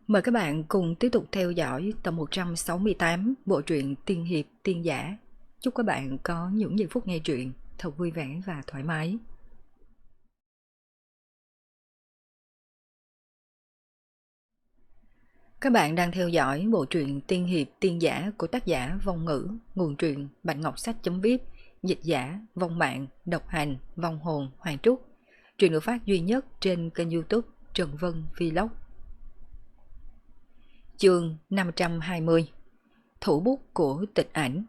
Mời các bạn cùng tiếp tục theo dõi tập 168 bộ truyện Tiên Hiệp Tiên Giả. Chúc các bạn có những giây phút nghe truyện thật vui vẻ và thoải mái. Các bạn đang theo dõi bộ truyện Tiên Hiệp Tiên Giả của tác giả Vong Ngữ, nguồn truyện Bạch Ngọc Sách.viết, dịch giả Vong Mạng, độc hành Vong Hồn Hoàng Trúc. Truyện được phát duy nhất trên kênh YouTube Trần Vân Vlog. Chương 520, Thủ bút của tịch ảnh.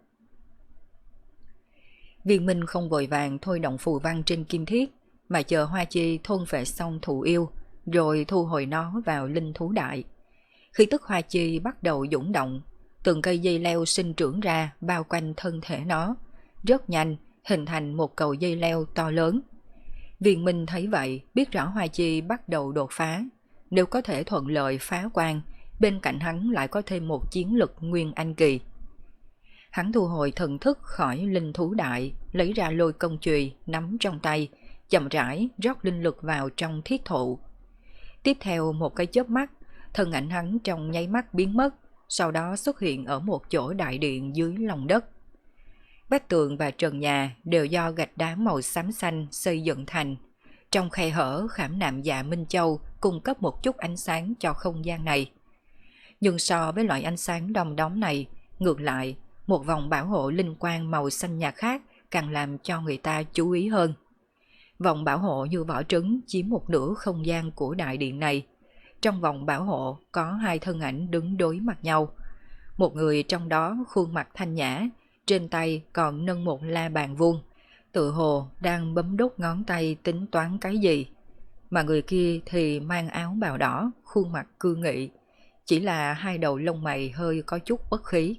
Viên Minh không vội vàng thôi động phù văn trên kim thiết, mà chờ Hoa Chi thôn phệ xong thụ yêu, rồi thu hồi nó vào linh thú đại. Khi tức Hoa Chi bắt đầu dũng động, từng cây dây leo sinh trưởng ra bao quanh thân thể nó, rất nhanh hình thành một cầu dây leo to lớn. Viên Minh thấy vậy, biết rõ Hoa Chi bắt đầu đột phá. Nếu có thể thuận lợi phá quan, bên cạnh hắn lại có thêm một chiến lực nguyên anh kỳ. Hắn thu hồi thần thức khỏi linh thú đại, lấy ra lôi công chùy nắm trong tay, chậm rãi rót linh lực vào trong thiết thụ. Tiếp theo một cái chớp mắt, thân ảnh hắn trong nháy mắt biến mất, sau đó xuất hiện ở một chỗ đại điện dưới lòng đất. Vách tường và trần nhà đều do gạch đá màu xám xanh xây dựng thành. Trong khe hở khảm nạm dạ Minh Châu cung cấp một chút ánh sáng cho không gian này. Nhưng so với loại ánh sáng đom đóm này, ngược lại, một vòng bảo hộ linh quang màu xanh nhạt khác càng làm cho người ta chú ý hơn. Vòng bảo hộ như vỏ trứng chiếm một nửa không gian của đại điện này. Trong vòng bảo hộ có hai thân ảnh đứng đối mặt nhau. Một người trong đó khuôn mặt thanh nhã, trên tay còn nâng một la bàn vuông, tự hồ đang bấm đốt ngón tay tính toán cái gì. Mà người kia thì mang áo bào đỏ, khuôn mặt cương nghị, chỉ là hai đầu lông mày hơi có chút bất khí.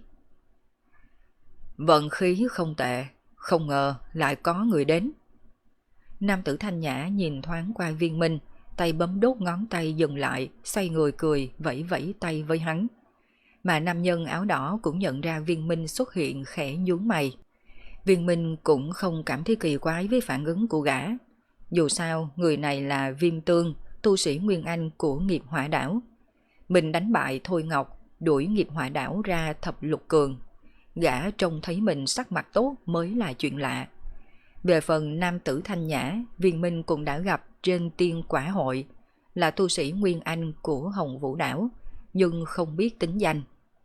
Vận khí không tệ, không ngờ lại có người đến. Nam tử thanh nhã nhìn thoáng qua Viên Minh, tay bấm đốt ngón tay dừng lại, xoay người cười, vẫy vẫy tay với hắn. Mà nam nhân áo đỏ cũng nhận ra Viên Minh xuất hiện, khẽ nhướng mày. Viên Minh cũng không cảm thấy kỳ quái với phản ứng của gã. Dù sao, người này là Viêm Tương, tu sĩ Nguyên Anh của nghiệp hỏa đảo. Mình đánh bại Thôi Ngọc, đuổi nghiệp hỏa đảo ra thập lục cường. Gã trông thấy mình sắc mặt tốt mới là chuyện lạ. Về phần nam tử thanh nhã, Viên Minh cũng đã gặp trên tiên quả hội, là tu sĩ Nguyên Anh của Hồng Vũ đảo, nhưng không biết tính danh.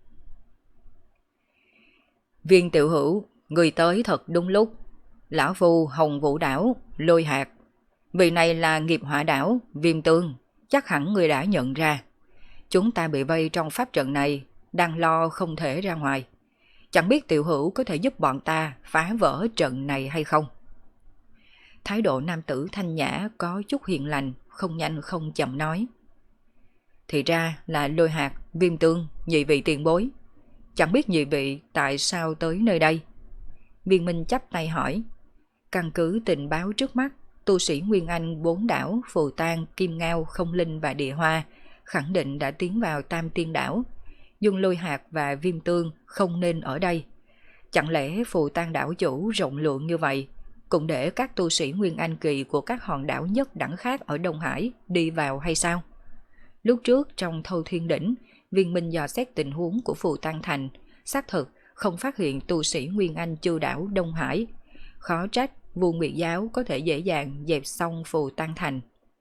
Viên tiểu hữu, người tới thật đúng lúc. Lão phu Hồng Vũ đảo, Lôi Hạt. Vị này là nghiệp hỏa đảo, Viêm Tương, chắc hẳn người đã nhận ra. Chúng ta bị vây trong pháp trận này, đang lo không thể ra ngoài. Chẳng biết tiểu hữu có thể giúp bọn ta phá vỡ trận này hay không? Thái độ nam tử thanh nhã có chút hiền lành, không nhanh không chậm nói. Thì ra là Lôi Hạt, Viêm Tương, nhị vị tiền bối. Chẳng biết nhị vị tại sao tới nơi đây? Viên Minh chắp tay hỏi. Căn cứ tình báo trước mắt, tu sĩ Nguyên Anh 4 đảo Phù Tang, Kim Ngao, Không Linh và Địa Hoa khẳng định đã tiến vào Tam Tiên đảo. Nhưng Lôi Hạt và Viêm Tương không nên ở đây. Chẳng lẽ Phù Tang đảo chủ rộng lượng như vậy cũng để các tu sĩ Nguyên Anh kỳ của các hòn đảo nhất đẳng khác ở Đông Hải đi vào hay sao? Lúc trước trong Thâu Thiên Đỉnh, Viên Minh dò xét tình huống của Phù Tang Thành, xác thực không phát hiện tu sĩ Nguyên Anh chư đảo Đông Hải. Khó trách Vu Nguyệt Giáo có thể dễ dàng dẹp xong Phù Tang Thành.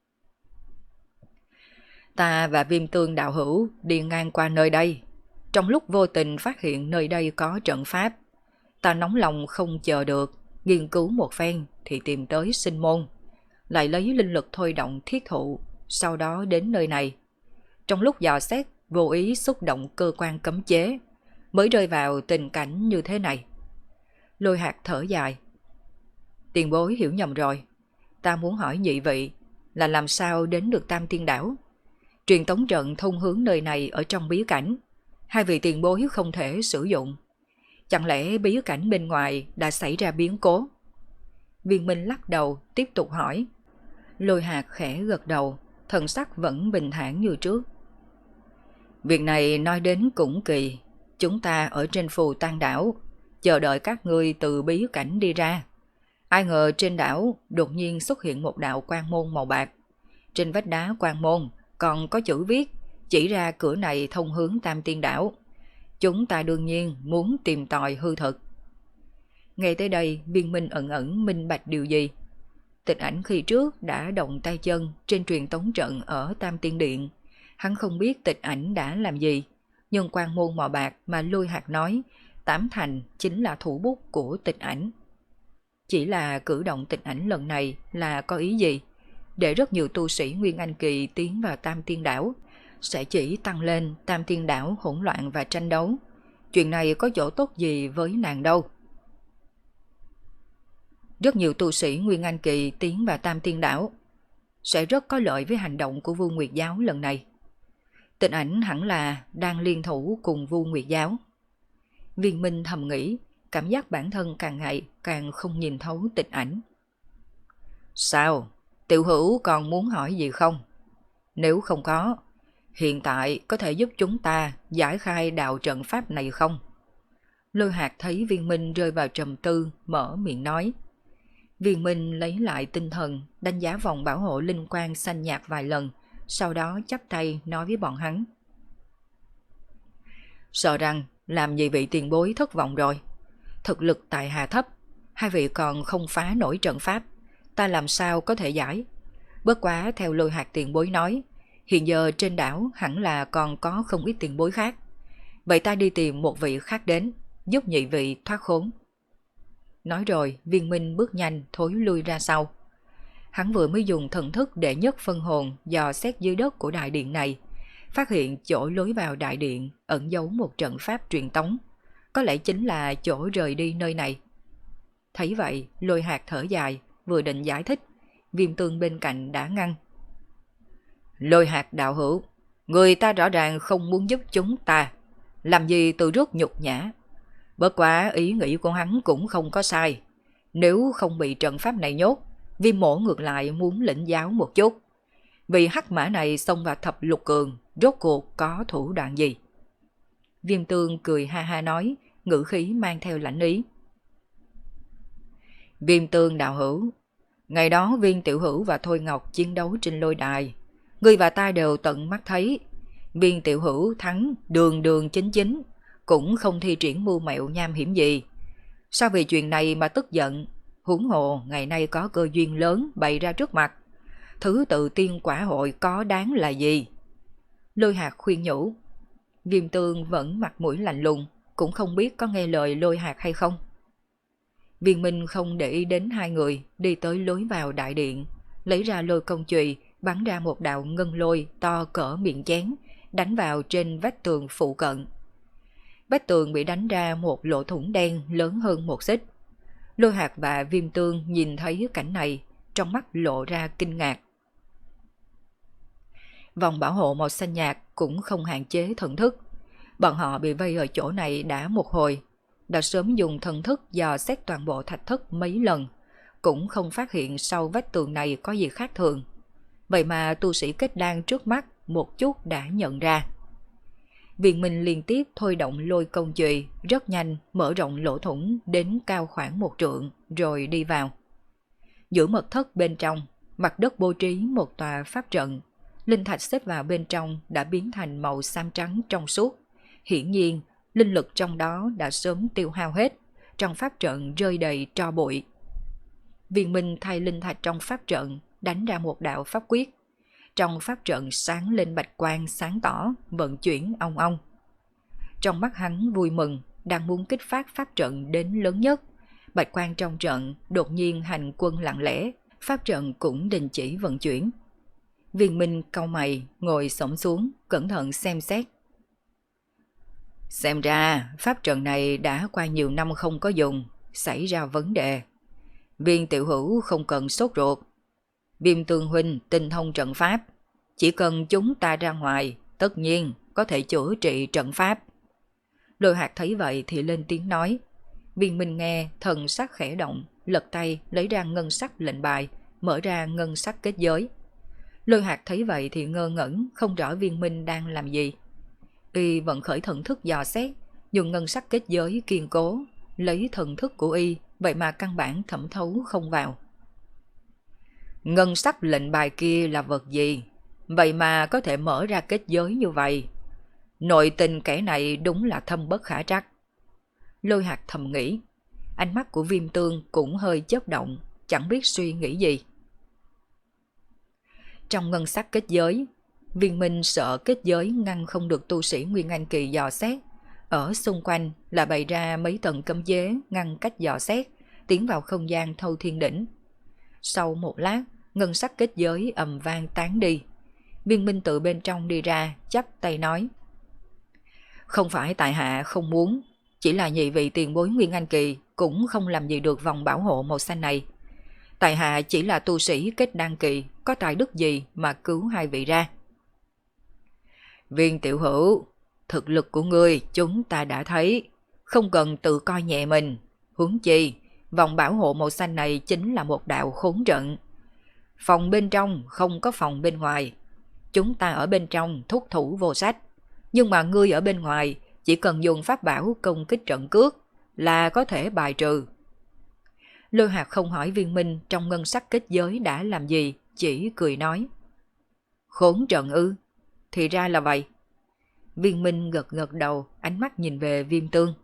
Ta và Viêm Tương đạo hữu đi ngang qua nơi đây, trong lúc vô tình phát hiện nơi đây có trận pháp. Ta nóng lòng không chờ được, nghiên cứu một phen thì tìm tới Sinh Môn, lại lấy linh lực thôi động thiết thụ, sau đó đến nơi này. Trong lúc dò xét, vô ý xúc động cơ quan cấm chế, mới rơi vào tình cảnh như thế này. Lôi Hạt thở dài. Tiền bối hiểu nhầm rồi. Ta muốn hỏi nhị vị là làm sao đến được Tam Tiên đảo. Truyền tống trận thông hướng nơi này ở trong bí cảnh, hai vị tiền bối không thể sử dụng. Chẳng lẽ bí cảnh bên ngoài đã xảy ra biến cố? Viên Minh lắc đầu tiếp tục hỏi. Lôi Hạt khẽ gật đầu, thần sắc vẫn bình thản như trước. Việc này nói đến cũng kỳ. Chúng ta ở trên Phù Tang đảo, chờ đợi các ngươi từ bí cảnh đi ra. Ai ngờ trên đảo đột nhiên xuất hiện một đạo quang môn màu bạc. Trên vách đá quang môn còn có chữ viết, chỉ ra cửa này thông hướng Tam Tiên Đảo. Chúng ta đương nhiên muốn tìm tòi hư thực. Nghe tới đây, Viên Minh ẩn ẩn minh bạch điều gì. Tịch Ảnh khi trước đã động tay chân trên truyền tống trận ở Tam Tiên Điện. Hắn không biết Tịch Ảnh đã làm gì, nhưng quan môn mò bạc mà Lôi Hạc nói, tám thành chính là thủ bút của Tịch Ảnh. Chỉ là cử động Tịch Ảnh lần này là có ý gì? Để rất nhiều tu sĩ Nguyên Anh Kỳ tiến vào Tam Tiên Đảo, sẽ chỉ tăng lên Tam Tiên Đảo hỗn loạn và tranh đấu. Chuyện này có chỗ tốt gì với nàng đâu? Rất nhiều tu sĩ Nguyên Anh Kỳ tiến vào Tam Tiên Đảo sẽ rất có lợi với hành động của Vu Nguyệt Giáo lần này. Tịch Ảnh hẳn là đang liên thủ cùng Vu Nguyệt Giáo. Viên Minh thầm nghĩ, cảm giác bản thân càng ngày càng không nhìn thấu Tịch Ảnh. Sao? Tiểu Hữu còn muốn hỏi gì không? Nếu không có, hiện tại có thể giúp chúng ta giải khai đạo trận pháp này không? Lôi Hạc thấy Viên Minh rơi vào trầm tư, mở miệng nói. Viên Minh lấy lại tinh thần, đánh giá vòng bảo hộ linh quang xanh nhạt vài lần, sau đó chắp tay nói với bọn hắn. Sợ rằng làm gì vị tiền bối thất vọng rồi. Thực lực tại hạ thấp, hai vị còn không phá nổi trận pháp, ta làm sao có thể giải. Bất quá theo Lôi Hạc tiền bối nói, hiện giờ trên đảo hẳn là còn có không ít tiền bối khác. Vậy ta đi tìm một vị khác đến, giúp nhị vị thoát khốn. Nói rồi, Viên Minh bước nhanh thối lui ra sau. Hắn vừa mới dùng thần thức đệ nhất phân hồn dò xét dưới đất của đại điện này, phát hiện chỗ lối vào đại điện ẩn giấu một trận pháp truyền tống, có lẽ chính là chỗ rời đi nơi này. Thấy vậy, Lôi Hạc thở dài, vừa định giải thích, Viêm Tương bên cạnh đã ngăn. Lôi Hạc đạo hữu, người ta rõ ràng không muốn giúp chúng ta, làm gì tự rước nhục nhã. Bất quá ý nghĩ của hắn cũng không có sai. Nếu không bị trận pháp này nhốt, Viêm mổ ngược lại muốn lĩnh giáo một chút. Vì hắc mã này xông vào thập lục cường, rốt cuộc có thủ đoạn gì? Viêm Tương cười ha ha nói, ngữ khí mang theo lãnh ý. Viêm Tương đạo hữu, ngày đó Viên tiểu hữu và Thôi Ngọc chiến đấu trên lôi đài, ngươi và ta đều tận mắt thấy. Viên tiểu hữu thắng đường đường chính chính, cũng không thi triển mưu mẹo nham hiểm gì. Sao vì chuyện này mà tức giận? Huống hồ ngày nay có cơ duyên lớn bày ra trước mặt, thứ tự tiên quả hội có đáng là gì? Lôi Hạc khuyên nhủ. Viêm Tương vẫn mặt mũi lạnh lùng, cũng không biết có nghe lời Lôi Hạc hay không. Viên Minh không để ý đến hai người, đi tới lối vào đại điện, lấy ra lôi công chùy, bắn ra một đạo ngân lôi to cỡ miệng chén, đánh vào trên vách tường phụ cận. Vách tường bị đánh ra một lỗ thủng đen lớn hơn một xích. Lôi Hạc và Viêm Tương nhìn thấy cảnh này, trong mắt lộ ra kinh ngạc. Vòng bảo hộ màu xanh nhạt cũng không hạn chế thần thức. Bọn họ bị vây ở chỗ này đã một hồi, đã sớm dùng thần thức dò xét toàn bộ thạch thất mấy lần, cũng không phát hiện sau vách tường này có gì khác thường. Vậy mà tu sĩ kết đan trước mắt một chút đã nhận ra. Viên Minh liên tiếp thôi động lôi công chùy, rất nhanh mở rộng lỗ thủng đến cao khoảng 1 trượng rồi đi vào. Giữa mật thất bên trong, mặt đất bố trí một tòa pháp trận, linh thạch xếp vào bên trong đã biến thành màu xám trắng trong suốt. Hiển nhiên, linh lực trong đó đã sớm tiêu hao hết, trong pháp trận rơi đầy tro bụi. Viên Minh thay linh thạch trong pháp trận đánh ra một đạo pháp quyết. Trong pháp trận sáng lên bạch quang sáng tỏ, vận chuyển ong ong. Trong mắt hắn vui mừng, đang muốn kích phát pháp trận đến lớn nhất. Bạch quang trong trận đột nhiên hành quân lặng lẽ, pháp trận cũng đình chỉ vận chuyển. Viên Minh cau mày, ngồi xổm xuống, cẩn thận xem xét. Xem ra pháp trận này đã qua nhiều năm không có dùng, xảy ra vấn đề. Viên tiểu hữu không cần sốt ruột. Viêm Tương huynh tinh thông trận pháp, chỉ cần chúng ta ra ngoài, tất nhiên có thể chữa trị trận pháp. Lôi Hạc thấy vậy thì lên tiếng nói. Viên Minh nghe, thần sắc khẽ động, lật tay lấy ra ngân sắc lệnh bài, mở ra ngân sắc kết giới. Lôi Hạc thấy vậy thì ngơ ngẩn, không rõ Viên Minh đang làm gì. Y vận khởi thần thức dò xét, dùng ngân sắc kết giới kiên cố, lấy thần thức của Y, vậy mà căn bản thẩm thấu không vào. Ngân sắc lệnh bài kia là vật gì? vậy mà có thể mở ra kết giới như vậy. Nội tình kẻ này đúng là thâm bất khả trắc. Lôi Hạc thầm nghĩ, ánh mắt của Viêm Tương cũng hơi chớp động, chẳng biết suy nghĩ gì. Trong ngân sắc kết giới, Viên Minh sợ kết giới ngăn không được tu sĩ Nguyên Anh Kỳ dò xét. Ở xung quanh là bày ra mấy tầng cấm chế ngăn cách dò xét, tiến vào không gian Thâu Thiên Đỉnh. Sau một lát, ngân sắc kết giới ầm vang tán đi. Viên Minh từ bên trong đi ra, chắp tay nói. Không phải tại hạ không muốn, chỉ là nhị vị tiền bối Nguyên Anh Kỳ cũng không làm gì được vòng bảo hộ màu xanh này. Tại hạ chỉ là tu sĩ kết đan kỳ, có tài đức gì mà cứu hai vị ra. Viên tiểu hữu, thực lực của ngươi chúng ta đã thấy, không cần tự coi nhẹ mình. Huống chi, vòng bảo hộ màu xanh này chính là một đạo khốn trận. Phòng bên trong không có phòng bên ngoài. Chúng ta ở bên trong thúc thủ vô sách, nhưng mà ngươi ở bên ngoài chỉ cần dùng pháp bảo công kích trận cước là có thể bài trừ. Lôi Hạc không hỏi Viên Minh trong ngân sắc kết giới đã làm gì, chỉ cười nói. Khốn trận ư? Thì ra là vậy. Viên Minh gật gật đầu, ánh mắt nhìn về Viêm Tương.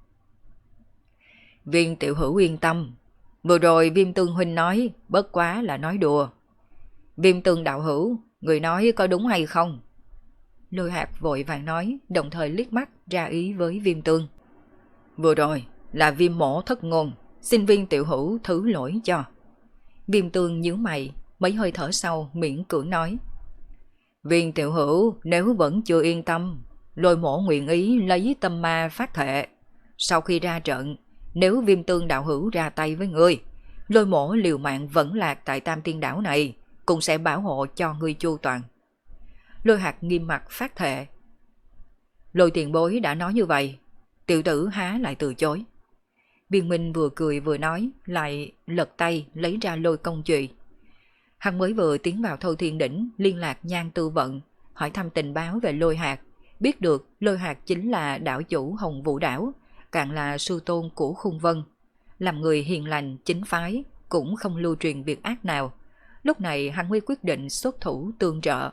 Viên tiểu hữu yên tâm, vừa rồi Viêm Tương huynh nói bất quá là nói đùa. Viêm Tương đạo hữu, người nói có đúng hay không? Lôi Hạc vội vàng nói, đồng thời liếc mắt ra ý với Viêm Tương. Vừa rồi là Viêm mổ thất ngôn, xin Viên tiểu hữu thứ lỗi cho. Viêm Tương nhíu mày, mấy hơi thở sau miễn cưỡng nói. Viên tiểu hữu nếu vẫn chưa yên tâm, Lôi mổ nguyện ý lấy tâm ma phát thệ. Sau khi ra trận, nếu Viêm Tương đạo hữu ra tay với ngươi, Lôi mổ liều mạng vẫn lạc tại Tam Tiên đảo này, cũng sẽ bảo hộ cho ngươi chu toàn. Lôi Hạc nghiêm mặt phát thệ. Lôi tiền bối đã nói như vậy, tiểu tử há lại từ chối. Viên Minh vừa cười vừa nói, lại lật tay lấy ra lôi công chùy. Hắn mới vừa tiến vào Thâu Thiên Đỉnh, liên lạc Nhan Tư Vận, hỏi thăm tình báo về Lôi Hạc, biết được Lôi Hạc chính là đảo chủ Hồng Vũ Đảo, càng là sư tôn của Khung Vân. Làm người hiền lành, chính phái, cũng không lưu truyền việc ác nào. Lúc này hắn mới quyết định xuất thủ tương trợ.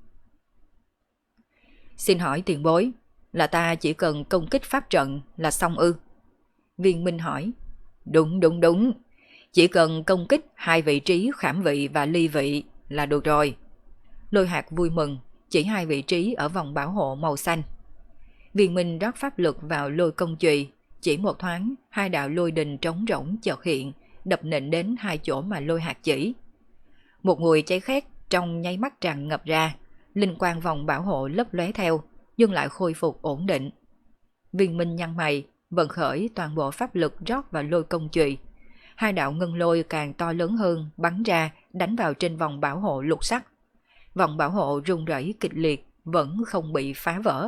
Xin hỏi tiền bối, là ta chỉ cần công kích pháp trận là xong ư? Viên Minh hỏi. Đúng, chỉ cần công kích hai vị trí khảm vị và ly vị là được rồi. Lôi Hạc vui mừng, chỉ hai vị trí ở vòng bảo hộ màu xanh. Viên Minh rót pháp lực vào lôi công chùy, chỉ một thoáng, hai đạo lôi đình trống rỗng chợt hiện, đập nện đến hai chỗ mà Lôi Hạc chỉ. Một mùi cháy khét trong nháy mắt tràn ngập ra, linh quang vòng bảo hộ lấp lóe theo, nhưng lại khôi phục ổn định. Viên Minh nhăn mày, vận khởi toàn bộ pháp lực rót vào lôi công chùy. Hai đạo ngân lôi càng to lớn hơn bắn ra, đánh vào trên vòng bảo hộ lục sắc. Vòng bảo hộ rung rẩy kịch liệt, vẫn không bị phá vỡ.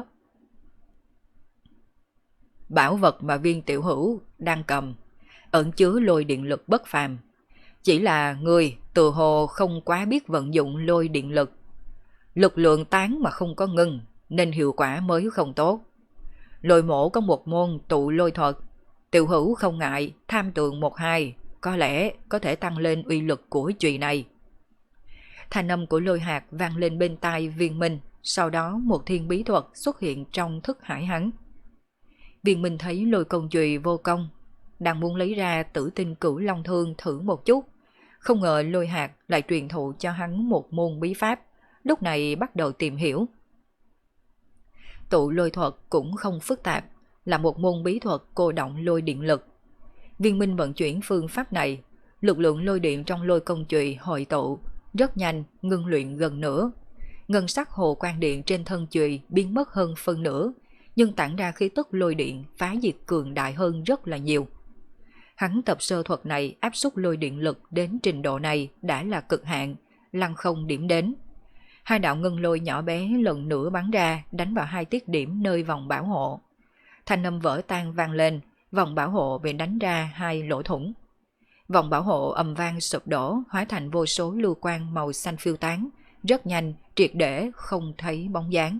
Bảo vật mà Viên tiểu hữu đang cầm ẩn chứa lôi điện lực bất phàm. Chỉ là người từ hồ không quá biết vận dụng lôi điện lực. Lực lượng tán mà không có ngưng, nên hiệu quả mới không tốt. Lôi mổ có một môn tụ lôi thuật, tiểu hữu không ngại tham tường một hai, có lẽ có thể tăng lên uy lực của chùy này. Thanh âm của Lôi Hạc vang lên bên tai Viên Minh, sau đó một thiên bí thuật xuất hiện trong thức hải hắn. Viên Minh thấy lôi công chùy vô công, đang muốn lấy ra Tử Tinh Cửu Long Thương thử một chút, không ngờ Lôi Hạc lại truyền thụ cho hắn một môn bí pháp, lúc này bắt đầu tìm hiểu. Tụ lôi thuật cũng không phức tạp, là một môn bí thuật cô động lôi điện lực. Viên Minh vận chuyển phương pháp này, lực lượng lôi điện trong lôi công chùy hội tụ, rất nhanh ngưng luyện gần nửa. Ngân sắc hồ quang điện trên thân chùy biến mất hơn phân nửa, nhưng tản ra khí tức lôi điện phá diệt cường đại hơn rất là nhiều. Hắn tập sơ thuật này áp suất lôi điện lực đến trình độ này đã là cực hạn, lăng không điểm đến. Hai đạo ngân lôi nhỏ bé lần nữa bắn ra, đánh vào hai tiết điểm nơi vòng bảo hộ. Thanh âm vỡ tan vang lên, vòng bảo hộ bị đánh ra hai lỗ thủng. Vòng bảo hộ ầm vang sụp đổ, hóa thành vô số lưu quang màu xanh phiêu tán, rất nhanh, triệt để không thấy bóng dáng.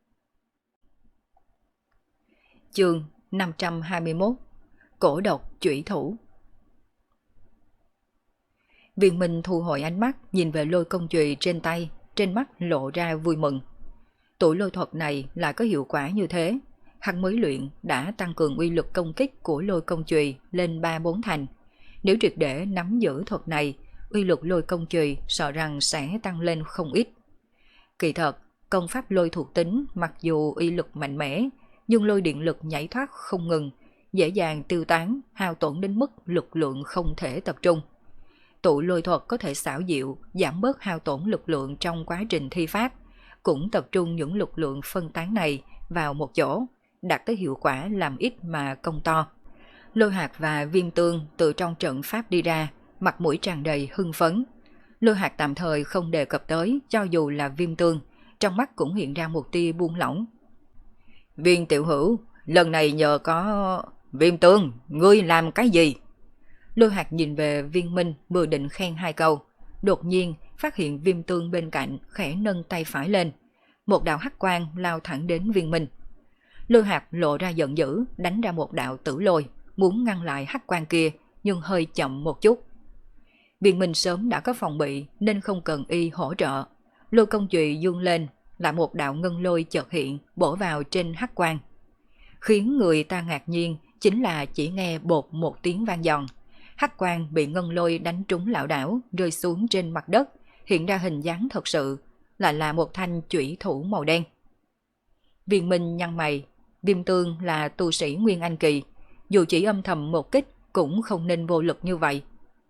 Chương 521 Cổ độc chủy thủ. Viên Minh thu hồi ánh mắt, nhìn về lôi công chùy trên tay, trên mắt lộ ra vui mừng. Tụ lôi thuật này lại có hiệu quả như thế, hắn mới luyện đã tăng cường uy lực công kích của lôi công chùy lên 3-4 thành. Nếu triệt để nắm giữ thuật này, uy lực lôi công chùy sợ rằng sẽ tăng lên không ít. Kỳ thật, công pháp lôi thuộc tính mặc dù uy lực mạnh mẽ, nhưng lôi điện lực nhảy thoát không ngừng, dễ dàng tiêu tán, hao tổn đến mức lực lượng không thể tập trung. Tụ lôi thuật có thể xảo diệu, giảm bớt hao tổn lực lượng trong quá trình thi pháp, cũng tập trung những lực lượng phân tán này vào một chỗ, đạt tới hiệu quả làm ít mà công to. Lôi Hạc và Viêm Tương từ trong trận pháp đi ra, mặt mũi tràn đầy hưng phấn. Lôi Hạc tạm thời không đề cập tới, cho dù là Viêm Tương, trong mắt cũng hiện ra một tia buông lỏng. Viên tiểu hữu, lần này nhờ có... Viêm Tương, ngươi làm cái gì? Lôi Hạc nhìn về Viên Minh vừa định khen 2 câu, đột nhiên phát hiện Viêm Tương bên cạnh khẽ nâng tay phải lên. Một đạo hắc quang lao thẳng đến Viên Minh. Lôi Hạc lộ ra giận dữ, đánh ra một đạo tử lôi, muốn ngăn lại hắc quang kia, nhưng hơi chậm một chút. Viên Minh sớm đã có phòng bị nên không cần y hỗ trợ. Lôi công chùy dương lên, lại một đạo ngân lôi chợt hiện bổ vào trên hắc quang. Khiến người ta ngạc nhiên chính là chỉ nghe bột một tiếng vang giòn. Hắc quang bị ngân lôi đánh trúng lảo đảo rơi xuống trên mặt đất, hiện ra hình dáng thật sự, lại là một thanh chủy thủ màu đen. Viên Minh nhăn mày, Viêm Tương là tu sĩ Nguyên Anh Kỳ, dù chỉ âm thầm một kích cũng không nên vô lực như vậy.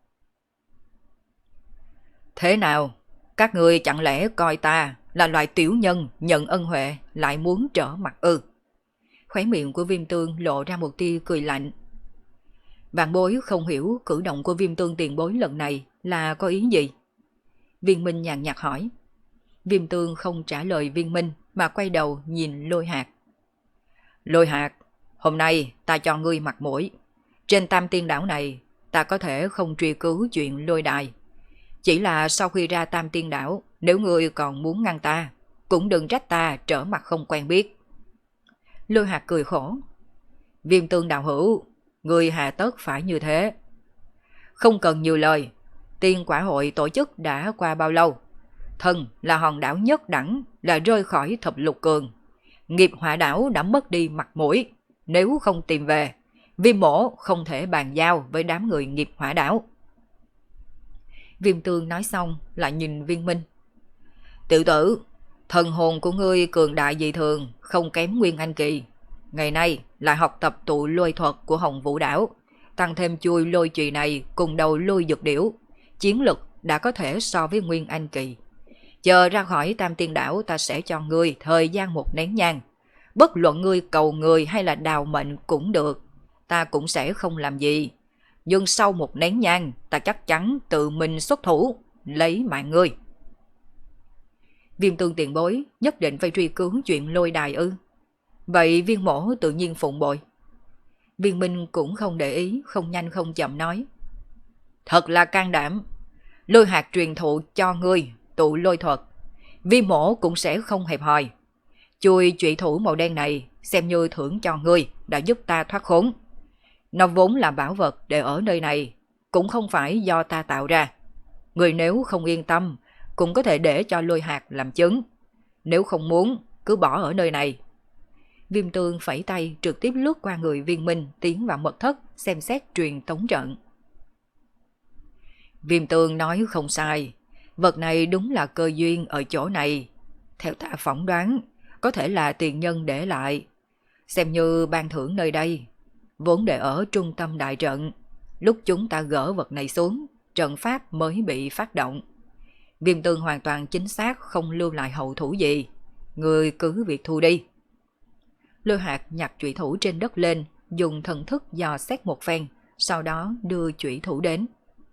Thế nào? Các ngươi chẳng lẽ coi ta là loại tiểu nhân nhận ân huệ lại muốn trở mặt ư? Khóe miệng của Viêm Tương lộ ra một tia cười lạnh. Vạn bối không hiểu cử động của Viêm Tương tiền bối lần này là có ý gì? Viên Minh nhàn nhạt hỏi. Viêm Tương không trả lời Viên Minh mà quay đầu nhìn Lôi Hạc. Lôi Hạc, hôm nay ta cho ngươi mặt mũi. Trên Tam Tiên Đảo này ta có thể không truy cứu chuyện Lôi Đài. Chỉ là sau khi ra Tam Tiên Đảo, nếu ngươi còn muốn ngăn ta, cũng đừng trách ta trở mặt không quen biết. Lôi Hạc cười khổ. Viêm Tương đạo hữu, ngươi hà tất phải như thế. Không cần nhiều lời, Tiên Quả Hội tổ chức đã qua bao lâu? Thân là hòn đảo nhất đẳng, là rơi khỏi thập lục cường. Nghiệp Hỏa Đảo đã mất đi mặt mũi, nếu không tìm về, Viêm mỗ không thể bàn giao với đám người Nghiệp Hỏa Đảo. Viêm Tương nói xong lại nhìn Viên Minh. Tiểu tử, thần hồn của ngươi cường đại dị thường, không kém Nguyên Anh Kỳ. Ngày nay lại học tập tụ lôi thuật của Hồng Vũ Đảo, tăng thêm chui lôi chùy này cùng đầu lôi dược điểu, chiến lực đã có thể so với Nguyên Anh Kỳ. Chờ ra khỏi Tam Tiên Đảo ta sẽ cho ngươi thời gian một nén nhang. Bất luận ngươi cầu người hay là đào mệnh cũng được, ta cũng sẽ không làm gì. Nhưng sau một nén nhang ta chắc chắn tự mình xuất thủ, lấy mạng ngươi. Viêm Tương tiền bối nhất định phải truy cứu chuyện Lôi Đài ư? Vậy Viên mỗ tự nhiên phụng bội. Viên Minh cũng không để ý, không nhanh không chậm nói. Thật là can đảm. Lôi Hạc truyền thụ cho ngươi tụ lôi thuật, Viêm mỗ cũng sẽ không hẹp hòi. Chui trụy thủ màu đen này xem như thưởng cho ngươi đã giúp ta thoát khốn. Nó vốn là bảo vật để ở nơi này, cũng không phải do ta tạo ra. Người nếu không yên tâm, cũng có thể để cho Lôi Hạc làm chứng. Nếu không muốn, cứ bỏ ở nơi này. Viêm Tương phẩy tay trực tiếp lướt qua người Viên Minh tiến vào mật thất xem xét truyền tống trận. Viêm Tương nói không sai, vật này đúng là cơ duyên ở chỗ này. Theo ta phỏng đoán, có thể là tiền nhân để lại, xem như ban thưởng nơi đây. Vốn để ở trung tâm đại trận, lúc chúng ta gỡ vật này xuống, trận pháp mới bị phát động. Viêm Tương hoàn toàn chính xác không lưu lại hậu thủ gì, người cứ việc thu đi. Lôi Hạc nhặt chủy thủ trên đất lên, dùng thần thức dò xét một phen, sau đó đưa chủy thủ đến.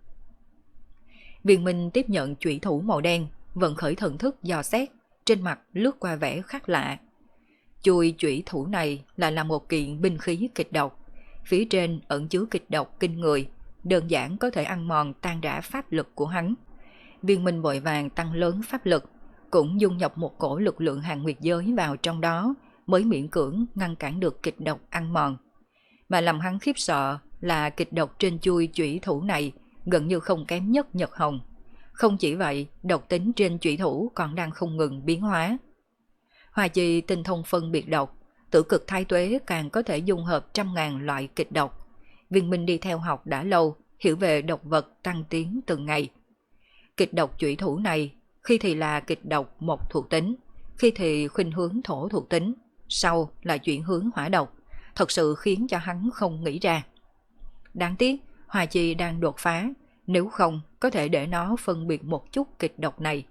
Viên Minh tiếp nhận chủy thủ màu đen, vận khởi thần thức dò xét, trên mặt lướt qua vẻ khác lạ. Chui chủy thủ này lại là một kiện binh khí kịch độc, phía trên ẩn chứa kịch độc kinh người, đơn giản có thể ăn mòn tan rã pháp lực của hắn. Viên Minh vội vàng tăng lớn pháp lực, cũng dung nhập một cổ lực lượng hàng nguyệt giới vào trong đó, mới miễn cưỡng ngăn cản được kịch độc ăn mòn. Mà làm hắn khiếp sợ là kịch độc trên chui chủy thủ này gần như không kém nhất Nhật Hồng. Không chỉ vậy, độc tính trên chủy thủ còn đang không ngừng biến hóa. Hoa Chi tinh thông phân biệt độc, tử cực thái tuế càng có thể dung hợp trăm ngàn loại kịch độc. Viên Minh đi theo học đã lâu, hiểu về độc vật tăng tiến từng ngày. Kịch độc chủy thủ này, khi thì là kịch độc mộc thuộc tính, khi thì khuynh hướng thổ thuộc tính, sau là chuyển hướng hỏa độc, thật sự khiến cho hắn không nghĩ ra. Đáng tiếc, Hoa Chi đang đột phá, nếu không có thể để nó phân biệt một chút kịch độc này.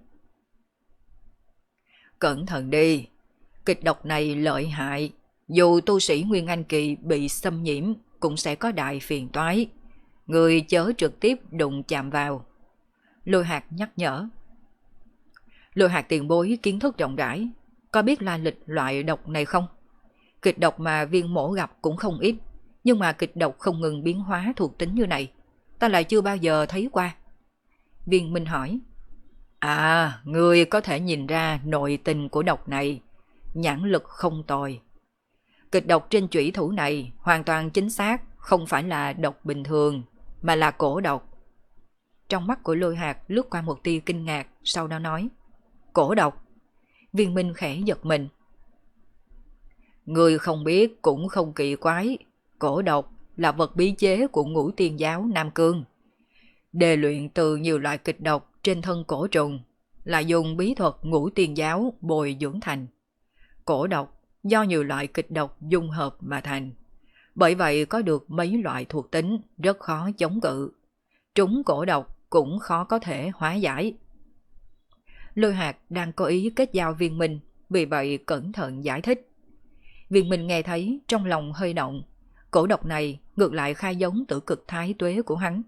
Cẩn thận đi, kịch độc này lợi hại, dù tu sĩ Nguyên Anh Kỳ bị xâm nhiễm cũng sẽ có đại phiền toái. Người chớ trực tiếp đụng chạm vào. Lôi Hạt nhắc nhở. Lôi Hạt tiền bối kiến thức rộng rãi, có biết lai lịch loại độc này không? Kịch độc mà Viên Mỗ gặp cũng không ít, nhưng mà kịch độc không ngừng biến hóa thuộc tính như này, ta lại chưa bao giờ thấy qua. Viên Minh hỏi. À, người có thể nhìn ra nội tình của độc này, nhãn lực không tồi. Kịch độc trên chủy thủ này hoàn toàn chính xác, không phải là độc bình thường, mà là cổ độc. Trong mắt của Lôi Hạt lướt qua một tia kinh ngạc, sau đó nói. Cổ độc. Viên Minh khẽ giật mình. Người không biết cũng không kỳ quái, cổ độc là vật bí chế của Ngũ Tiên giáo Nam Cương. Đề luyện từ nhiều loại kịch độc trên thân cổ trùng, là dùng bí thuật Ngũ Tiên giáo bồi dưỡng thành. Cổ độc do nhiều loại kịch độc dung hợp mà thành. Bởi vậy có được mấy loại thuộc tính rất khó chống cự. Trúng cổ độc cũng khó có thể hóa giải. Lôi Hạt đang có ý kết giao Viên Minh, vì vậy cẩn thận giải thích. Viên Minh nghe thấy trong lòng hơi động, cổ độc này ngược lại khai giống tử cực thái tuế của hắn.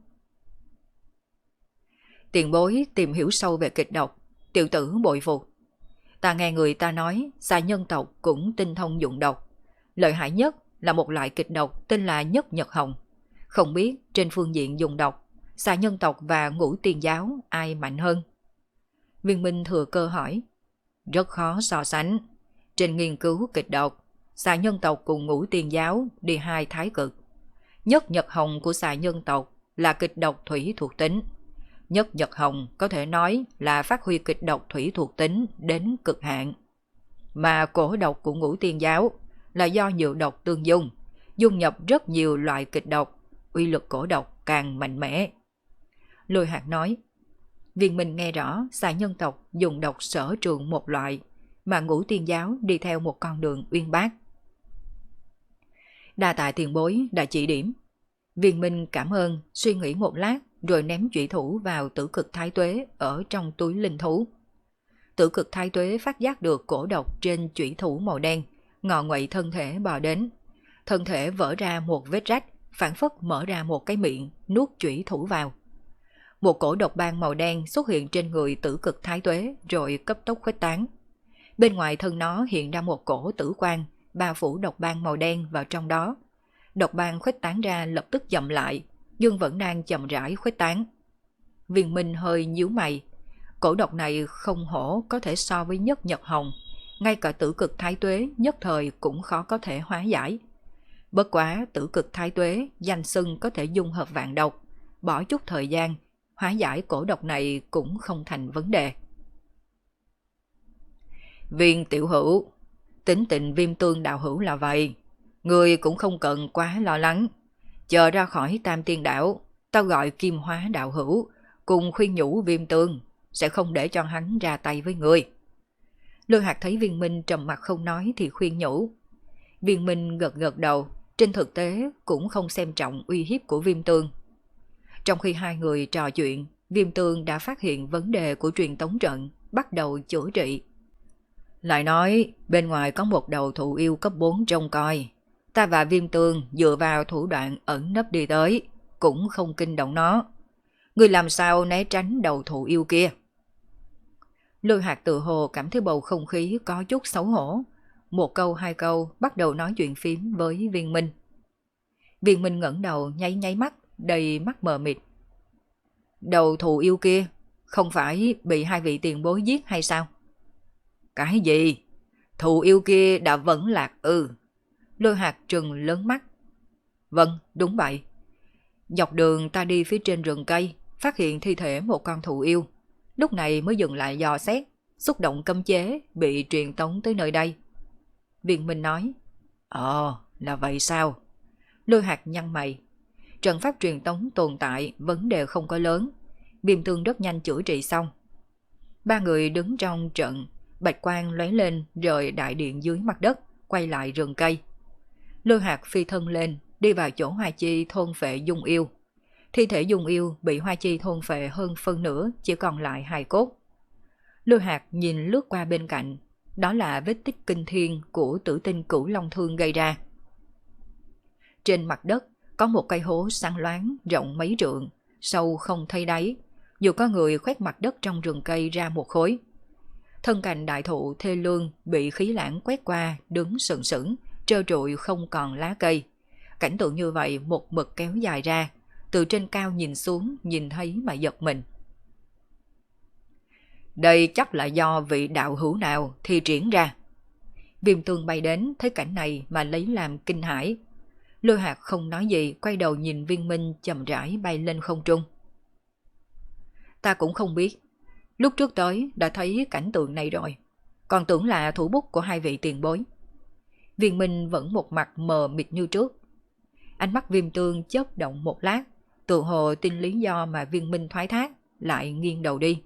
Tiền bối tìm hiểu sâu về kịch độc, tiểu tử bội phục. Ta nghe người ta nói xà nhân tộc cũng tinh thông dụng độc. Lợi hại nhất là một loại kịch độc tên là Nhất Nhật Hồng. Không biết trên phương diện dùng độc, xà nhân tộc và Ngũ Tiên giáo ai mạnh hơn? Viên Minh thừa cơ hỏi. Rất khó so sánh. Trên nghiên cứu kịch độc, xà nhân tộc cùng Ngũ Tiên giáo đi hai thái cực. Nhất Nhật Hồng của xà nhân tộc là kịch độc thủy thuộc tính. Nhất Nhật Hồng có thể nói là phát huy kịch độc thủy thuộc tính đến cực hạn. Mà cổ độc của Ngũ Tiên giáo là do nhiều độc tương dung, dung nhập rất nhiều loại kịch độc, uy lực cổ độc càng mạnh mẽ. Lôi Hạt nói. Viên Minh nghe rõ xà nhân tộc dùng độc sở trường một loại, mà Ngũ Tiên giáo đi theo một con đường uyên bác. Đa tạ tiền bối đã chỉ điểm. Viên Minh cảm ơn, suy nghĩ một lát rồi ném chủy thủ vào tử cực thái tuế ở trong túi linh thú. Tử cực thái tuế phát giác được cổ độc trên chủy thủ màu đen, ngọ nguậy thân thể bò đến. Thân thể vỡ ra một vết rách, phản phất mở ra một cái miệng, nuốt chủy thủ vào. Một cổ độc ban màu đen xuất hiện trên người tử cực thái tuế rồi cấp tốc khuếch tán. Bên ngoài thân nó hiện ra một cổ tử quang, bao phủ độc ban màu đen vào trong đó. Độc ban khuếch tán ra lập tức chậm lại, nhưng vẫn đang chậm rãi khuếch tán. Viên Minh hơi nhíu mày. Cổ độc này không hổ có thể so với Nhất Nhật Hồng, ngay cả tử cực thái tuế nhất thời cũng khó có thể hóa giải. Bất quá tử cực thái tuế danh xưng có thể dung hợp vạn độc, bỏ chút thời gian, hóa giải cổ độc này cũng không thành vấn đề. Viên tiểu hữu, tính tình Viêm Tương đạo hữu là vậy, người cũng không cần quá lo lắng. Chờ ra khỏi Tam Tiên đảo, tao gọi Kim Hóa đạo hữu cùng khuyên nhủ Viêm Tương, sẽ không để cho hắn ra tay với người. Lôi Hạt thấy Viên Minh trầm mặt không nói thì khuyên nhủ. Viên Minh gật gật đầu, trên thực tế cũng không xem trọng uy hiếp của Viêm Tương. Trong khi hai người trò chuyện, Viêm Tương đã phát hiện vấn đề của truyền tống trận, bắt đầu chữa trị. Lại nói, bên ngoài có một đầu thụ yêu cấp 4 trông coi. Ta và Viêm Tương dựa vào thủ đoạn ẩn nấp đi tới, cũng không kinh động nó. Người làm sao né tránh đầu thụ yêu kia? Lôi Hạt tự hồ cảm thấy bầu không khí có chút xấu hổ. Một câu hai câu bắt đầu nói chuyện phím với Viên Minh. Viên Minh ngẩng đầu nháy nháy mắt, đầy mắt mờ mịt. Đầu thù yêu kia không phải bị hai vị tiền bối giết hay sao? Cái gì? Thù yêu kia đã vẫn lạc ư? Lôi Hạt trừng lớn mắt. Vâng, đúng vậy. Dọc đường ta đi phía trên rừng cây, phát hiện thi thể một con thù yêu. lúc này mới dừng lại dò xét, xúc động cấm chế bị truyền tống tới nơi đây. Viên Minh nói, là vậy sao? Lôi Hạc nhăn mày. Trận pháp truyền tống tồn tại, vấn đề không có lớn. Viêm Tương rất nhanh chữa trị xong. Ba người đứng trong trận, bạch quang lóe lên rời đại điện dưới mặt đất, quay lại rừng cây. Lôi Hạc phi thân lên, đi vào chỗ Hoa Chi thôn phệ Dung Yêu. Thi thể Dung Yêu bị Hoa Chi thôn phệ hơn phân nửa, chỉ còn lại hài cốt. Lôi Hạc nhìn lướt qua bên cạnh, đó là vết tích kinh thiên của tử tinh Cửu Long Thương gây ra. Trên mặt đất có một cây hố sáng loáng rộng mấy trượng, sâu không thấy đáy, dù có người khoét mặt đất trong rừng cây ra một khối. Thân cành đại thụ thê lương bị khí lãng quét qua đứng sừng sững, trơ trụi không còn lá cây. Cảnh tượng như vậy một mực kéo dài ra, từ trên cao nhìn xuống nhìn thấy mà giật mình. Đây chắc là do vị đạo hữu nào thi triển ra. Viêm Tương bay đến thấy cảnh này mà lấy làm kinh hãi. Lôi Hạc không nói gì, quay đầu nhìn Viên Minh chậm rãi bay lên không trung. Ta cũng không biết, lúc trước tới đã thấy cảnh tượng này rồi, còn tưởng là thủ bút của hai vị tiền bối. Viên Minh vẫn một mặt mờ mịt như trước. Ánh mắt Viêm Tương chớp động một lát, tự hồ tin lý do mà Viên Minh thoái thác, lại nghiêng đầu đi.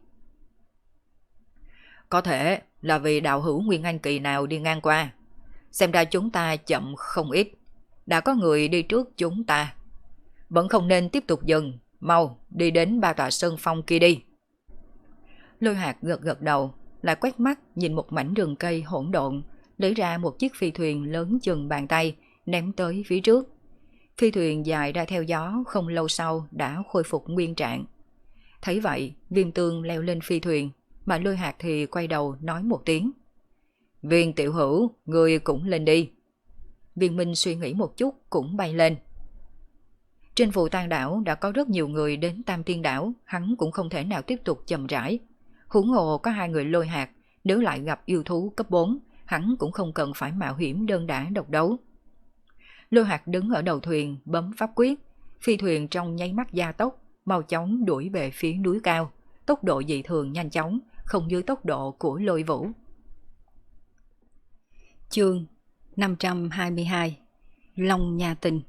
Có thể là vì đạo hữu Nguyên Anh kỳ nào đi ngang qua. Xem ra chúng ta chậm không ít, đã có người đi trước chúng ta. Vẫn không nên tiếp tục dừng, mau đi đến ba tòa sơn phong kia đi. Lôi Hạc gật gật đầu, lại quét mắt nhìn một mảnh rừng cây hỗn độn, lấy ra một chiếc phi thuyền lớn chừng bàn tay, ném tới phía trước. Phi thuyền dài ra theo gió, không lâu sau đã khôi phục nguyên trạng. Thấy vậy, Viêm Tương leo lên phi thuyền, mà Lôi Hạc thì quay đầu nói một tiếng. Viên tiểu hữu, người cũng lên đi. Viên Minh suy nghĩ một chút cũng bay lên. Trên Phù Tang đảo đã có rất nhiều người đến Tam Tiên đảo, hắn cũng không thể nào tiếp tục chậm rãi. Huống hồ có hai người Lôi Hạc, nếu lại gặp yêu thú cấp 4, hắn cũng không cần phải mạo hiểm đơn đả độc đấu. Lôi Hạc đứng ở đầu thuyền bấm pháp quyết, phi thuyền trong nháy mắt gia tốc, mau chóng đuổi về phía núi cao, tốc độ dị thường nhanh chóng, không dưới tốc độ của Lôi Vũ. Chương 522 Long Nha Tinh.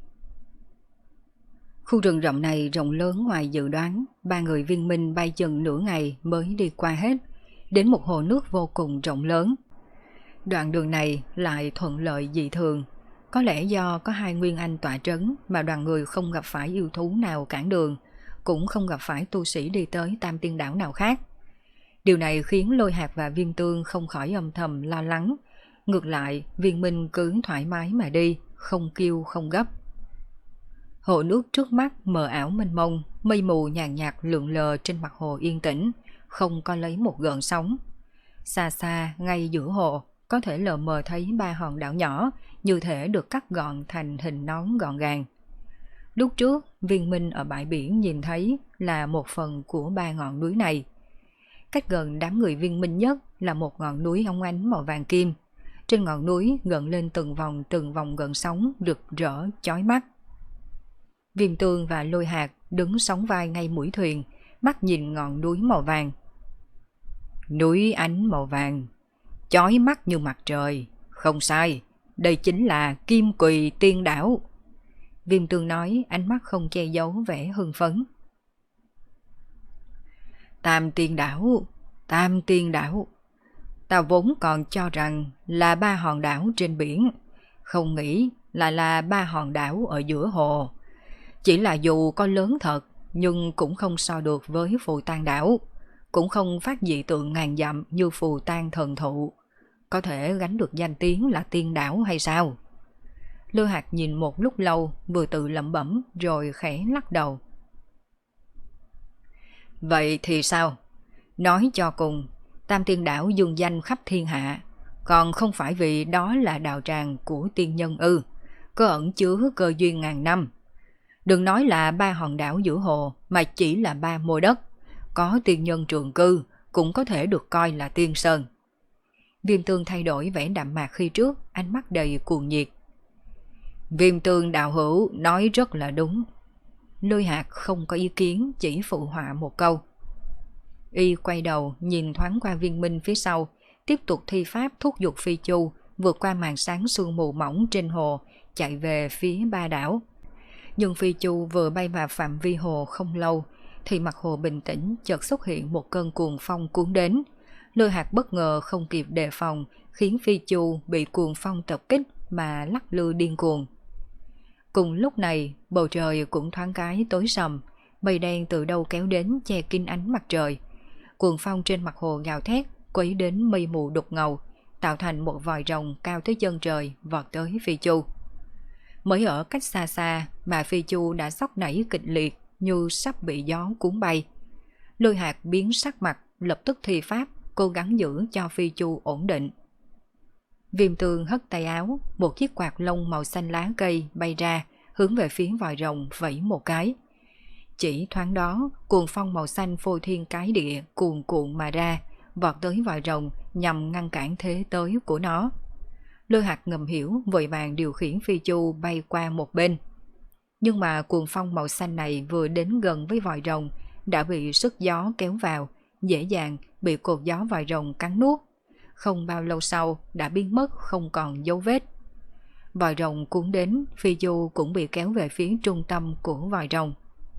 Khu rừng rậm này rộng lớn ngoài dự đoán, ba người Viên Minh bay chừng nửa ngày mới đi qua hết, đến một hồ nước vô cùng rộng lớn. Đoạn đường này lại thuận lợi dị thường, có lẽ do có hai Nguyên Anh tọa trấn mà đoàn người không gặp phải yêu thú nào cản đường, cũng không gặp phải tu sĩ đi tới Tam Tiên đảo nào khác. Điều này khiến Lôi Hạc và Viêm Tương không khỏi âm thầm lo lắng. Ngược lại, Viên Minh cứ thoải mái mà đi, không kêu không gấp. Hồ nước trước mắt mờ ảo mênh mông, mây mù nhàn nhạt lượn lờ trên mặt hồ yên tĩnh, không có lấy một gợn sóng. Xa xa, ngay giữa hồ, có thể lờ mờ thấy ba hòn đảo nhỏ, như thể được cắt gọn thành hình nón gọn gàng. Lúc trước, Viên Minh ở bãi biển nhìn thấy là một phần của ba ngọn núi này. Cách gần đám người Viên Minh nhất là một ngọn núi óng ánh màu vàng kim. Trên ngọn núi gợn lên từng vòng gợn sóng rực rỡ chói mắt. Viêm Tương và Lôi Hạc đứng sóng vai ngay mũi thuyền, mắt nhìn ngọn núi màu vàng. Núi ánh màu vàng, chói mắt như mặt trời. Không sai, đây chính là Kim Quỳ Tiên đảo. Viêm Tương nói, ánh mắt không che giấu vẻ hưng phấn. Tam Tiên đảo, Tam Tiên đảo. Ta vốn còn cho rằng là ba hòn đảo trên biển, không nghĩ là ba hòn đảo ở giữa hồ. Chỉ là dù có lớn thật, nhưng cũng không so được với Phù Tang đảo, cũng không phát dị tượng ngàn dặm như Phù Tang thần thụ. Có thể gánh được danh tiếng là tiên đảo hay sao? Lôi Hạc nhìn một lúc lâu, vừa tự lẩm bẩm rồi khẽ lắc đầu. Vậy thì sao? Nói cho cùng, Tam Tiên đảo dương danh khắp thiên hạ, còn không phải vì đó là đạo tràng của tiên nhân ư, có ẩn chứa cơ duyên ngàn năm. Đừng nói là ba hòn đảo giữa hồ, mà chỉ là ba mô đất, có tiên nhân trường cư, cũng có thể được coi là tiên sơn. Viêm Tương thay đổi vẻ đạm mạc khi trước, ánh mắt đầy cuồng nhiệt. Viêm Tương đạo hữu nói rất là đúng. Lôi Hạc không có ý kiến, chỉ phụ họa một câu. Y quay đầu nhìn thoáng qua Viên Minh phía sau, tiếp tục thi pháp thúc giục Phi Chu vượt qua màn sáng sương mù mỏng trên hồ, chạy về phía Ba Đảo. Nhưng Phi Chu vừa bay vào phạm vi hồ không lâu, thì mặt hồ bình tĩnh chợt xuất hiện một cơn cuồng phong cuốn đến. Lôi Hạc bất ngờ không kịp đề phòng, khiến Phi Chu bị cuồng phong tập kích mà lắc lư điên cuồng. Cùng lúc này, bầu trời cũng thoáng cái tối sầm, mây đen từ đâu kéo đến che kín ánh mặt trời. Cuồng phong trên mặt hồ gào thét, quấy đến mây mù đục ngầu, tạo thành một vòi rồng cao tới chân trời vọt tới Phi Chu. Mới ở cách xa xa mà Phi Chu đã sốc nảy kịch liệt như sắp bị gió cuốn bay. Lôi Hạc biến sắc mặt, lập tức thi pháp, cố gắng giữ cho Phi Chu ổn định. Viêm Tương hất tay áo, một chiếc quạt lông màu xanh lá cây bay ra, hướng về phía vòi rồng vẫy một cái. Chỉ thoáng đó, cuồng phong màu xanh phô thiên cái địa cuồn cuộn mà ra, vọt tới vòi rồng nhằm ngăn cản thế tới của nó. Lôi Hạc ngầm hiểu, vội vàng điều khiển Phi Chu bay qua một bên. Nhưng mà cuồng phong màu xanh này vừa đến gần với vòi rồng đã bị sức gió kéo vào, dễ dàng bị cột gió vòi rồng cắn nuốt. Không bao lâu sau đã biến mất không còn dấu vết. Vòi rồng cuốn đến, Phi Chu cũng bị kéo về phía trung tâm của vòi rồng.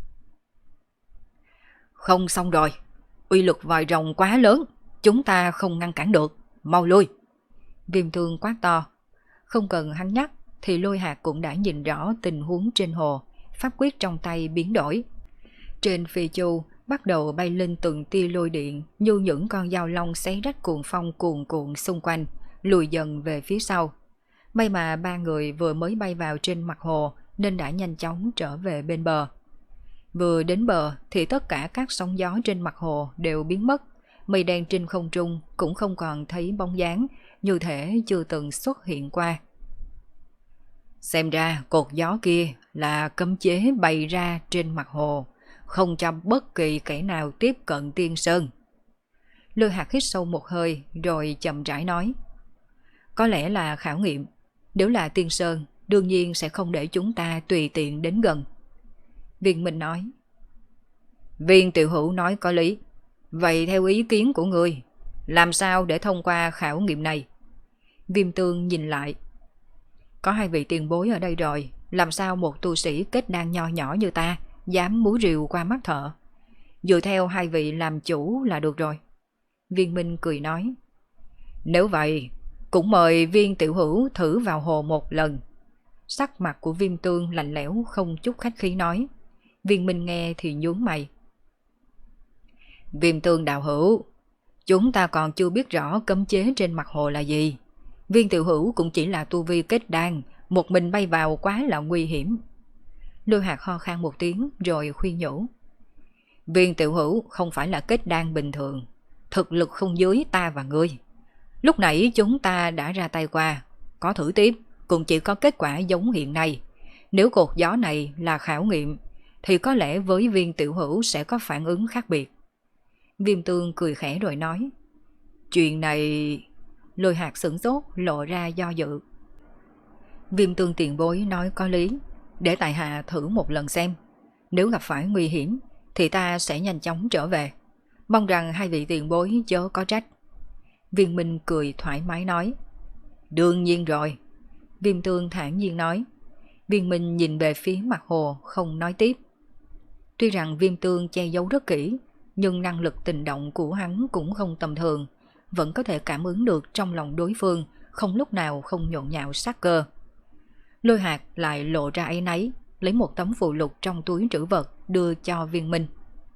Không xong rồi, uy lực vòi rồng quá lớn, chúng ta không ngăn cản được, mau lui. Viêm Tương quát to. Không cần hắn nhắc thì Lôi Hạc cũng đã nhìn rõ tình huống trên hồ, pháp quyết trong tay biến đổi. Trên Phi Chu bắt đầu bay lên từng tia lôi điện như những con dao long xé rách cuồng phong cuồn cuộn xung quanh, lùi dần về phía sau. May mà ba người vừa mới bay vào trên mặt hồ nên đã nhanh chóng trở về bên bờ. Vừa đến bờ thì tất cả các sóng gió trên mặt hồ đều biến mất, mây đen trên không trung cũng không còn thấy bóng dáng, như thể chưa từng xuất hiện qua. Xem ra cột gió kia là cấm chế bày ra trên mặt hồ, không cho bất kỳ kẻ nào tiếp cận Tiên Sơn. Lôi Hạc hít sâu một hơi rồi chậm rãi nói. Có lẽ là khảo nghiệm, nếu là Tiên Sơn đương nhiên sẽ không để chúng ta tùy tiện đến gần. Viên Minh nói. Viên Tiểu Hữu nói có lý, vậy theo ý kiến của ngươi, làm sao để thông qua khảo nghiệm này? Viêm Tương nhìn lại. Có hai vị tiền bối ở đây rồi, làm sao một tu sĩ kết đan nho nhỏ như ta dám múa rìu qua mắt thợ? Dựa theo hai vị làm chủ là được rồi. Viên Minh cười nói. Nếu vậy, cũng mời Viên Tiểu Hữu thử vào hồ một lần. Sắc mặt của Viêm Tương lạnh lẽo không chút khách khí nói. Viên Minh nghe thì nhướng mày. Viêm Tương đạo hữu, chúng ta còn chưa biết rõ cấm chế trên mặt hồ là gì. Viên Tiểu Hữu cũng chỉ là tu vi kết đan, một mình bay vào quá là nguy hiểm. Lôi Hạc ho khan một tiếng rồi khuyên nhủ. Viên Tiểu Hữu không phải là kết đan bình thường, thực lực không dưới ta và ngươi. Lúc nãy chúng ta đã ra tay qua, có thử tiếp cũng chỉ có kết quả giống hiện nay. Nếu cột gió này là khảo nghiệm thì có lẽ với Viên Tiểu Hữu sẽ có phản ứng khác biệt. Viêm Tương cười khẽ rồi nói. Chuyện này... Lôi Hạc sửng sốt lộ ra do dự. Viêm Tương tiền bối nói có lý, để tại hạ thử một lần xem. Nếu gặp phải nguy hiểm thì ta sẽ nhanh chóng trở về. Mong rằng hai vị tiền bối chớ có trách. Viên Minh cười thoải mái nói. Đương nhiên rồi. Viêm Tương thản nhiên nói. Viên Minh nhìn về phía mặt hồ không nói tiếp. Tuy rằng Viêm Tương che giấu rất kỹ, nhưng năng lực tình động của hắn cũng không tầm thường, vẫn có thể cảm ứng được trong lòng đối phương không lúc nào không nhộn nhạo sát cơ. Lôi Hạc lại lộ ra áy náy, lấy một tấm phù lục trong túi trữ vật đưa cho Viên Minh.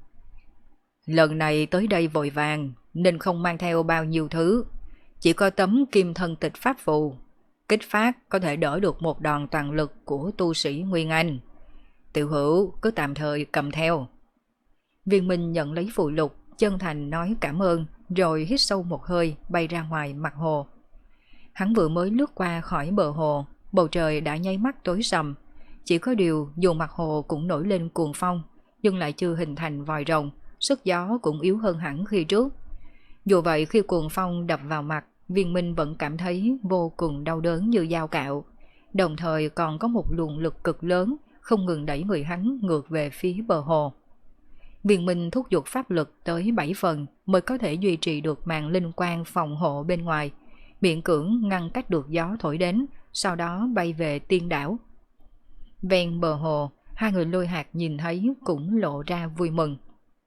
Lần này tới đây vội vàng nên không mang theo bao nhiêu thứ, chỉ có tấm kim thân tịch pháp phù, kích phát có thể đỡ được một đòn toàn lực của tu sĩ Nguyên Anh. Tiểu Hữu cứ tạm thời cầm theo. Viên Minh nhận lấy phù lục, chân thành nói cảm ơn, rồi hít sâu một hơi bay ra ngoài mặt hồ. Hắn vừa mới lướt qua khỏi bờ hồ, bầu trời đã nháy mắt tối sầm. Chỉ có điều dù mặt hồ cũng nổi lên cuồng phong, nhưng lại chưa hình thành vòi rồng, sức gió cũng yếu hơn hẳn khi trước. Dù vậy khi cuồng phong đập vào mặt, Viên Minh vẫn cảm thấy vô cùng đau đớn như dao cạo, đồng thời còn có một luồng lực cực lớn không ngừng đẩy người hắn ngược về phía bờ hồ. Viên Minh thúc giục pháp lực tới 7 phần mới có thể duy trì được màn linh quang phòng hộ bên ngoài, miễn cưỡng ngăn cách được gió thổi đến, sau đó bay về tiên đảo. Ven bờ hồ, hai người Lôi Hạc nhìn thấy cũng lộ ra vui mừng.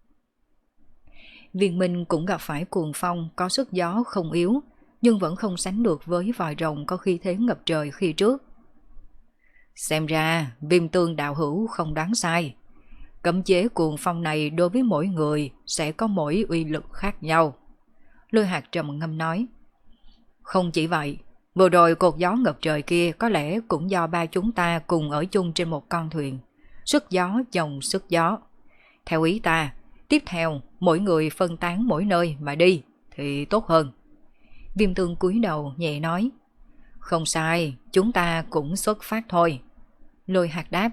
Viên Minh cũng gặp phải cuồng phong có sức gió không yếu, nhưng vẫn không sánh được với vòi rồng có khí thế ngập trời khi trước. Xem ra Viêm Tương đạo hữu không đoán sai. Cấm chế cuồng phong này đối với mỗi người sẽ có mỗi uy lực khác nhau. Lôi Hạc trầm ngâm nói. Không chỉ vậy, vừa rồi cột gió ngập trời kia có lẽ cũng do ba chúng ta cùng ở chung trên một con thuyền. Sức gió chồng sức gió. Theo ý ta, tiếp theo mỗi người phân tán mỗi nơi mà đi thì tốt hơn. Viêm Tương cúi đầu nhẹ nói. Không sai, chúng ta cũng xuất phát thôi. Lôi Hạc đáp.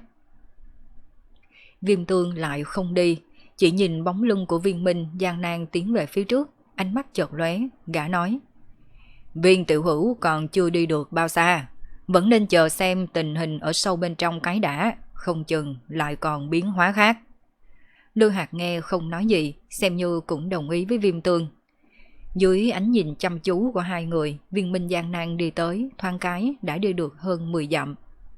Viêm Tương lại không đi, chỉ nhìn bóng lưng của Viên Minh gian nan tiến về phía trước, ánh mắt chợt lóe, gã nói. Viên tiểu hữu còn chưa đi được bao xa, vẫn nên chờ xem tình hình ở sâu bên trong cái đã, không chừng lại còn biến hóa khác. Lôi Hạc nghe không nói gì, xem như cũng đồng ý với Viêm Tương. Dưới ánh nhìn chăm chú của hai người, Viên Minh gian nan đi tới, thoáng cái đã đi được hơn 10 dặm.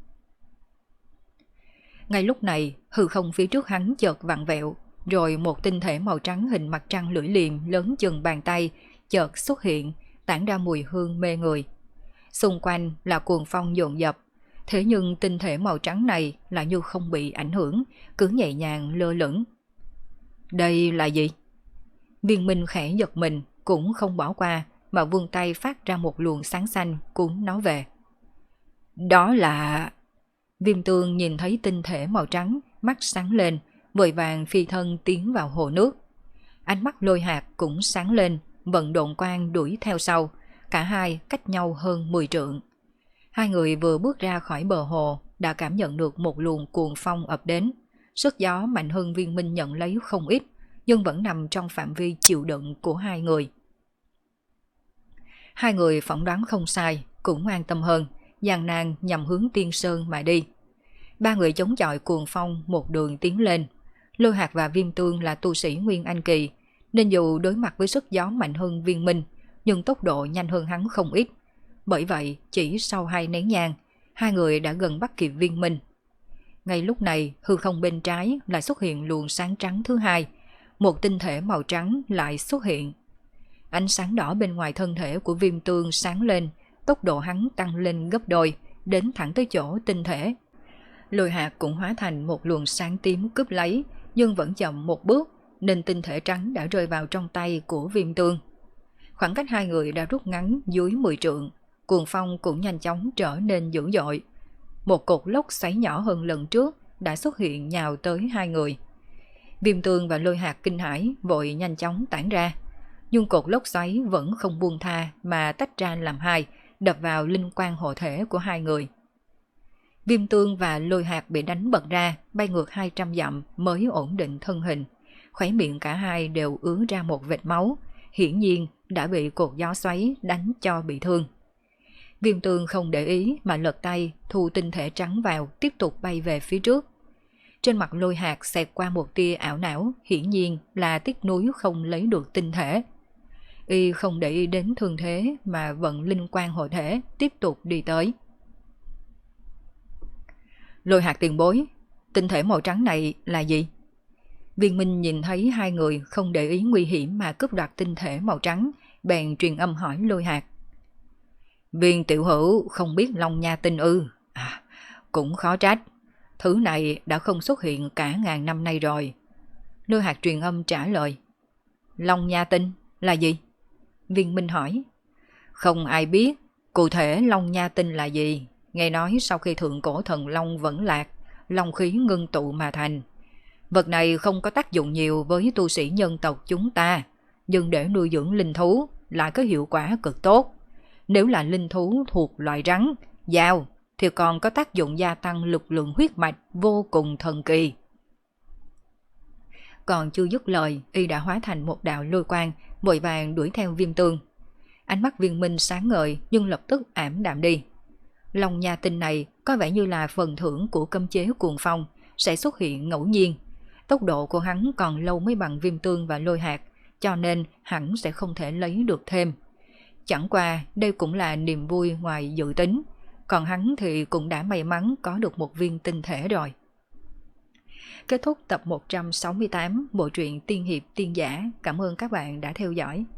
Ngay lúc này, hư không phía trước hắn chợt vặn vẹo, rồi một tinh thể màu trắng hình mặt trăng lưỡi liềm lớn chừng bàn tay chợt xuất hiện, tản ra mùi hương mê người. Xung quanh là cuồng phong dồn dập, thế nhưng tinh thể màu trắng này lại như không bị ảnh hưởng, cứ nhẹ nhàng lơ lửng. Đây là gì? Viên Minh khẽ giật mình, cũng không bỏ qua, mà vươn tay phát ra một luồng sáng xanh cuốn nó về. Đó là... Viêm Tương nhìn thấy tinh thể màu trắng, mắt sáng lên, vội vàng phi thân tiến vào hồ nước. Ánh mắt Lôi Hạc cũng sáng lên, vận độn quang đuổi theo sau, cả hai cách nhau hơn 10 trượng. Hai người vừa bước ra khỏi bờ hồ, đã cảm nhận được một luồng cuồng phong ập đến. Sức gió mạnh hơn Viên Minh nhận lấy không ít, nhưng vẫn nằm trong phạm vi chịu đựng của hai người. Hai người phỏng đoán không sai, cũng an tâm hơn, gian nan nhằm hướng Tiên Sơn mà đi. Ba người chống chọi cuồng phong một đường tiến lên. Lôi Hạc và Viêm Tương là tu sĩ Nguyên Anh Kỳ, nên dù đối mặt với sức gió mạnh hơn Viên Minh, nhưng tốc độ nhanh hơn hắn không ít. Bởi vậy, chỉ sau 2 nén nhang, hai người đã gần bắt kịp Viên Minh. Ngay lúc này, hư không bên trái lại xuất hiện luồng sáng trắng thứ hai, một tinh thể màu trắng lại xuất hiện. Ánh sáng đỏ bên ngoài thân thể của Viêm Tương sáng lên, tốc độ hắn tăng lên gấp đôi, đến thẳng tới chỗ tinh thể. Lôi Hạc cũng hóa thành một luồng sáng tím cướp lấy, nhưng vẫn chậm một bước, nên tinh thể trắng đã rơi vào trong tay của Viêm Tương. Khoảng cách hai người đã rút ngắn dưới 10 trượng, cuồng phong cũng nhanh chóng trở nên dữ dội. Một cột lốc xoáy nhỏ hơn lần trước đã xuất hiện nhào tới hai người. Viêm Tương và Lôi Hạc kinh hãi vội nhanh chóng tản ra, nhưng cột lốc xoáy vẫn không buông tha mà tách ra làm hai, đập vào linh quang hộ thể của hai người. Viêm Tương và Lôi Hạc bị đánh bật ra, bay ngược 200 dặm mới ổn định thân hình. Khóe miệng cả hai đều ứa ra một vệt máu, hiển nhiên đã bị cột gió xoáy đánh cho bị thương. Viêm Tương không để ý mà lật tay thu tinh thể trắng vào, tiếp tục bay về phía trước. Trên mặt Lôi Hạc xẹt qua một tia ảo não, hiển nhiên là tiếc nuối không lấy được tinh thể. Y không để ý đến thương thế mà vận linh quang hộ thể, tiếp tục đi tới. Lôi Hạc tiền bối, tinh thể màu trắng này là gì? Viên Minh nhìn thấy hai người không để ý nguy hiểm mà cướp đoạt tinh thể màu trắng, bèn truyền âm hỏi Lôi Hạc. Viên tiểu hữu không biết Long Nha tinh ư? Cũng khó trách, thứ này đã không xuất hiện cả ngàn năm nay rồi. Lôi Hạc truyền âm trả lời. Long Nha tinh là gì? Viên Minh hỏi. Không ai biết, cụ thể Long Nha tinh là gì. Nghe nói sau khi thượng cổ thần Long vẫn lạc, long khí ngưng tụ mà thành. Vật này không có tác dụng nhiều với tu sĩ nhân tộc chúng ta, nhưng để nuôi dưỡng linh thú lại có hiệu quả cực tốt. Nếu là linh thú thuộc loại rắn, dao thì còn có tác dụng gia tăng lực lượng huyết mạch vô cùng thần kỳ. Còn chưa dứt lời, y đã hóa thành một đạo lôi quang, vội vàng đuổi theo Viêm Tương. Ánh mắt Viên Minh sáng ngời nhưng lập tức ảm đạm đi. Long Nha tinh này có vẻ như là phần thưởng của cấm chế cuồng phong, sẽ xuất hiện ngẫu nhiên. Tốc độ của hắn còn lâu mới bằng Viêm Tương và Lôi Hạt, cho nên hắn sẽ không thể lấy được thêm. Chẳng qua đây cũng là niềm vui ngoài dự tính, còn hắn thì cũng đã may mắn có được một viên tinh thể rồi. Kết thúc tập 168 bộ truyện Tiên Hiệp Tiên Giả. Cảm ơn các bạn đã theo dõi.